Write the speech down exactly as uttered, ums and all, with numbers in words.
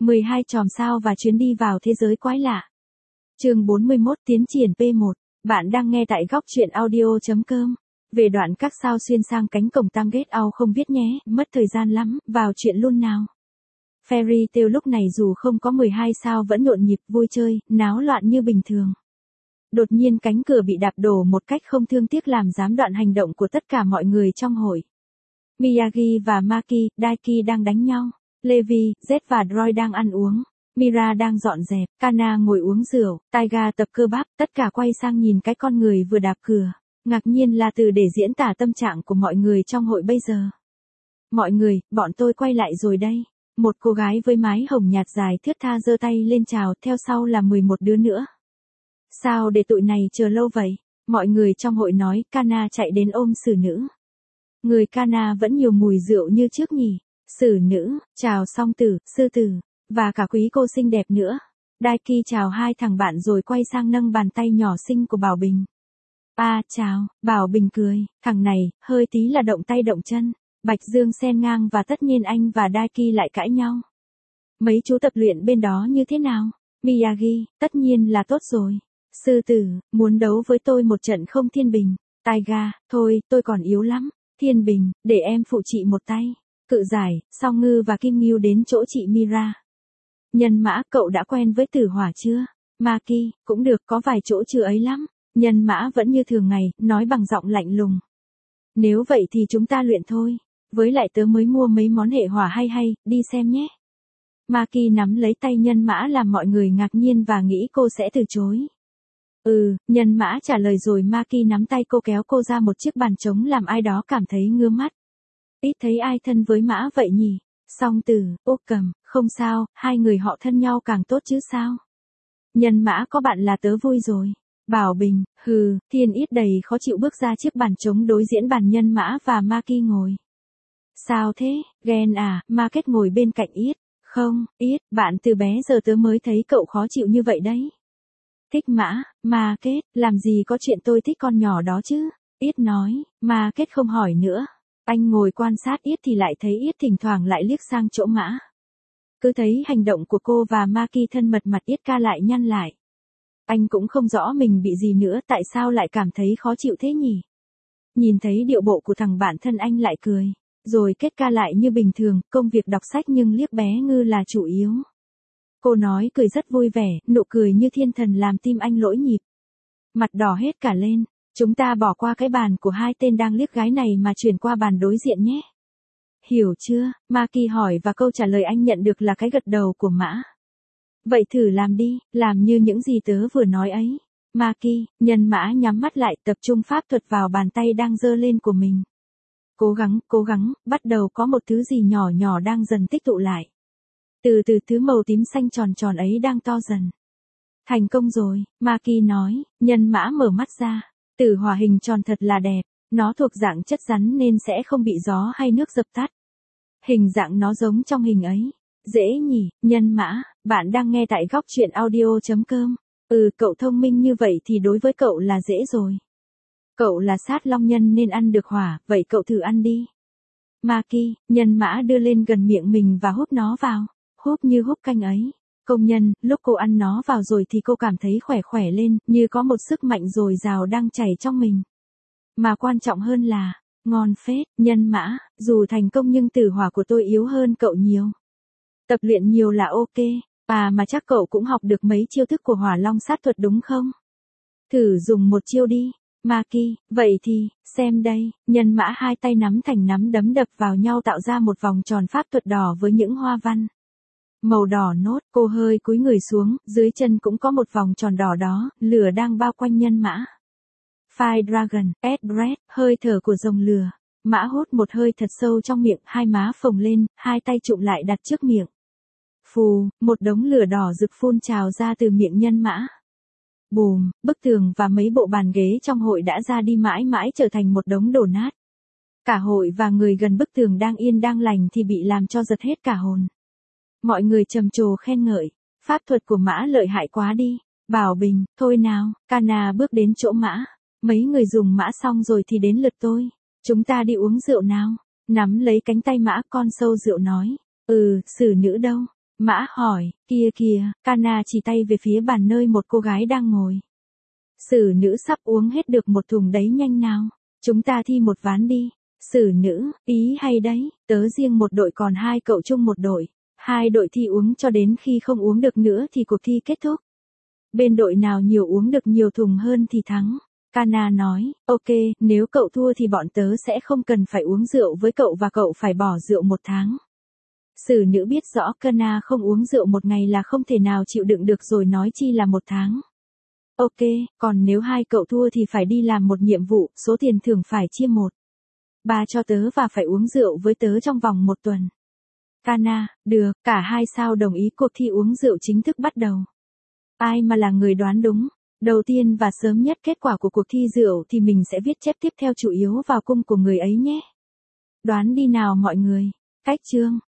mười hai chòm sao và chuyến đi vào thế giới quái lạ. Chương bốn mươi mốt tiến triển P một. Bạn đang nghe tại góc truyện audio chấm com. Về đoạn các sao xuyên sang cánh cổng Target Ao không biết nhé, mất thời gian lắm, vào chuyện luôn nào. Fairy Tail lúc này dù không có mười hai sao vẫn nhộn nhịp vui chơi, náo loạn như bình thường. Đột nhiên cánh cửa bị đạp đổ một cách không thương tiếc làm gián đoạn hành động của tất cả mọi người trong hội. Miyagi và Maki, Daiki đang đánh nhau. Levi, Z và Droid đang ăn uống. Mira đang dọn dẹp, Kana ngồi uống rượu, Taiga tập cơ bắp, tất cả quay sang nhìn cái con người vừa đạp cửa. Ngạc nhiên là từ để diễn tả tâm trạng của mọi người trong hội bây giờ. Mọi người, bọn tôi quay lại rồi đây. Một cô gái với mái hồng nhạt dài thướt tha giơ tay lên chào, theo sau là mười một đứa nữa. Sao để tụi này chờ lâu vậy? Mọi người trong hội nói, Kana chạy đến ôm xử nữ. Người Kana vẫn nhiều mùi rượu như trước nhỉ. Xử nữ, chào song tử, sư tử, và cả quý cô xinh đẹp nữa. Daiki chào hai thằng bạn rồi quay sang nâng bàn tay nhỏ xinh của Bảo Bình. À chào, Bảo Bình cười, thằng này, hơi tí là động tay động chân. Bạch Dương xen ngang và tất nhiên anh và Daiki lại cãi nhau. Mấy chú tập luyện bên đó như thế nào? Miyagi, tất nhiên là tốt rồi. Sư tử, muốn đấu với tôi một trận không Thiên Bình? Taiga, thôi, tôi còn yếu lắm. Thiên Bình, để em phụ chị một tay. Cự giải, Song Ngư và Kim Ngưu đến chỗ chị Mira. Nhân Mã, cậu đã quen với tử hỏa chưa? Maki, cũng được, có vài chỗ chưa ấy lắm. Nhân Mã vẫn như thường ngày, nói bằng giọng lạnh lùng. Nếu vậy thì chúng ta luyện thôi. Với lại tớ mới mua mấy món hệ hỏa hay hay, đi xem nhé. Maki nắm lấy tay Nhân Mã làm mọi người ngạc nhiên và nghĩ cô sẽ từ chối. Ừ, Nhân Mã trả lời rồi Maki nắm tay cô kéo cô ra một chiếc bàn trống làm ai đó cảm thấy ngứa mắt. Ít thấy ai thân với Mã vậy nhỉ? Song tử, ô cầm, không sao, hai người họ thân nhau càng tốt chứ sao? Nhân Mã có bạn là tớ vui rồi. Bảo Bình, hừ, Thiên Ít đầy khó chịu bước ra chiếc bàn trống đối diễn bàn Nhân Mã và Maki ngồi. Sao thế, ghen à? Market ngồi bên cạnh Ít. Không, Ít, bạn từ bé giờ tớ mới thấy cậu khó chịu như vậy đấy. Thích Mã, Market, làm gì có chuyện tôi thích con nhỏ đó chứ? Ít nói, Market không hỏi nữa. Anh ngồi quan sát Ít thì lại thấy Ít thỉnh thoảng lại liếc sang chỗ Mã. Cứ thấy hành động của cô và Maki thân mật mặt Ít ca lại nhăn lại. Anh cũng không rõ mình bị gì nữa, tại sao lại cảm thấy khó chịu thế nhỉ? Nhìn thấy điệu bộ của thằng bạn thân anh lại cười. Rồi kết ca lại như bình thường, công việc đọc sách nhưng liếc bé Ngư là chủ yếu. Cô nói cười rất vui vẻ, nụ cười như thiên thần làm tim anh lỗi nhịp. Mặt đỏ hết cả lên. Chúng ta bỏ qua cái bàn của hai tên đang liếc gái này mà chuyển qua bàn đối diện nhé. Hiểu chưa? Maki hỏi và câu trả lời anh nhận được là cái gật đầu của Mã. Vậy thử làm đi, làm như những gì tớ vừa nói ấy. Maki, Nhân Mã nhắm mắt lại tập trung pháp thuật vào bàn tay đang giơ lên của mình. Cố gắng, cố gắng, bắt đầu có một thứ gì nhỏ nhỏ đang dần tích tụ lại. Từ từ thứ màu tím xanh tròn tròn ấy đang to dần. Thành công rồi, Maki nói, Nhân Mã mở mắt ra. Tử hỏa hình tròn thật là đẹp, nó thuộc dạng chất rắn nên sẽ không bị gió hay nước dập tắt. Hình dạng nó giống trong hình ấy. Dễ nhỉ, Nhân Mã, bạn đang nghe tại góc truyện audio chấm com. Ừ, cậu thông minh như vậy thì đối với cậu là dễ rồi. Cậu là sát long nhân nên ăn được hỏa, vậy cậu thử ăn đi. Maki, Nhân Mã đưa lên gần miệng mình và húp nó vào. Húp như húp canh ấy. Công nhân, lúc cô ăn nó vào rồi thì cô cảm thấy khỏe khỏe lên, như có một sức mạnh dồi dào đang chảy trong mình. Mà quan trọng hơn là, ngon phết, Nhân Mã, dù thành công nhưng tử hỏa của tôi yếu hơn cậu nhiều. Tập luyện nhiều là ok, à mà chắc cậu cũng học được mấy chiêu thức của hỏa long sát thuật đúng không? Thử dùng một chiêu đi. Maki, vậy thì, xem đây, Nhân Mã hai tay nắm thành nắm đấm đập vào nhau tạo ra một vòng tròn pháp thuật đỏ với những hoa văn. Màu đỏ nốt, cô hơi cúi người xuống, dưới chân cũng có một vòng tròn đỏ đó, lửa đang bao quanh Nhân Mã. Fire Dragon, Ed Breath, hơi thở của rồng lửa. Mã hút một hơi thật sâu trong miệng, hai má phồng lên, hai tay chụm lại đặt trước miệng. Phù, một đống lửa đỏ rực phun trào ra từ miệng Nhân Mã. Bùm, bức tường và mấy bộ bàn ghế trong hội đã ra đi mãi mãi trở thành một đống đổ nát. Cả hội và người gần bức tường đang yên đang lành thì bị làm cho giật hết cả hồn. Mọi người trầm trồ khen ngợi, pháp thuật của Mã lợi hại quá đi. Bảo Bình, thôi nào, Kana bước đến chỗ Mã. Mấy người dùng Mã xong rồi thì đến lượt tôi. Chúng ta đi uống rượu nào. Nắm lấy cánh tay Mã con sâu rượu nói. Ừ, xử nữ đâu? Mã hỏi, kia kìa, Kana chỉ tay về phía bàn nơi một cô gái đang ngồi. Sử nữ sắp uống hết được một thùng đấy nhanh nào. Chúng ta thi một ván đi. Sử nữ, ý hay đấy, tớ riêng một đội còn hai cậu chung một đội. Hai đội thi uống cho đến khi không uống được nữa thì cuộc thi kết thúc. Bên đội nào nhiều uống được nhiều thùng hơn thì thắng. Kana nói, ok, nếu cậu thua thì bọn tớ sẽ không cần phải uống rượu với cậu và cậu phải bỏ rượu một tháng. Sử nữ biết rõ Kana không uống rượu một ngày là không thể nào chịu đựng được rồi nói chi là một tháng. Ok, còn nếu hai cậu thua thì phải đi làm một nhiệm vụ, số tiền thưởng phải chia một. Ba cho tớ và phải uống rượu với tớ trong vòng một tuần. Kana, được, cả hai sao đồng ý cuộc thi uống rượu chính thức bắt đầu. Ai mà là người đoán đúng. Đầu tiên và sớm nhất kết quả của cuộc thi rượu thì mình sẽ viết chép tiếp theo chủ yếu vào cung của người ấy nhé. Đoán đi nào mọi người. Cách chương.